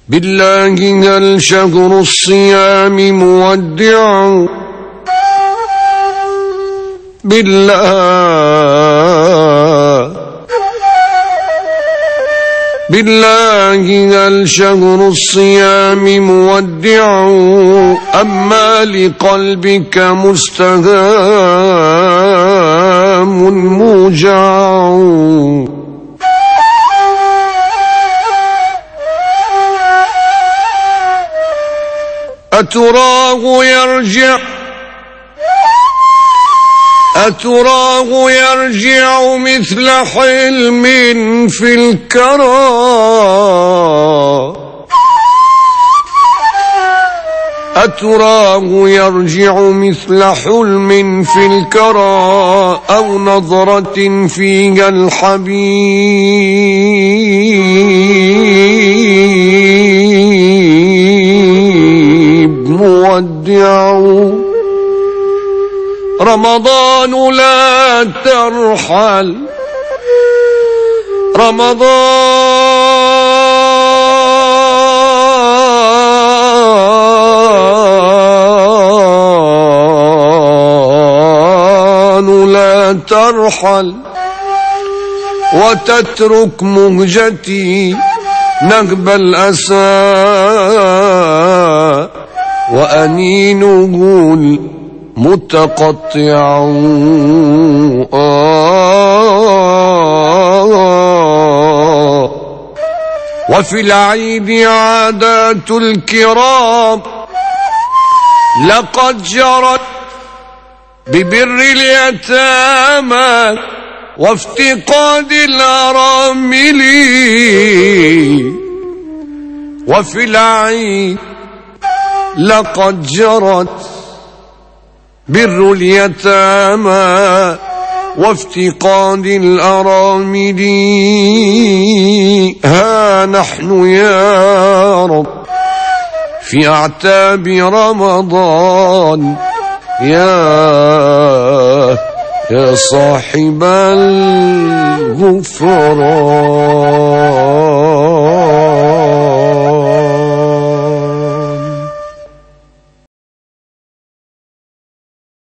بالله هل شهر الصيام مودع؟ بالله هل شهر الصيام مودع أما لقلبك مستهام موجع؟ أتراه يرجع مثل حلم في الكرى؟ أتراه يرجع مثل حلم في الكرى أو نظرة فيها الحبيب مودع؟ رمضان لا ترحل، رمضان لا ترحل وتترك مهجتي نهب الأسى وأنينه متقطع. وفي العيد عادات الكرام لقد جرت ببر اليتامى وافتقاد الأرامل. وفي العيد لقد جرت بر اليتامى وافتقاد الأرامل. ها نحن يا رب في أعتاب رمضان يا صاحب الغفران.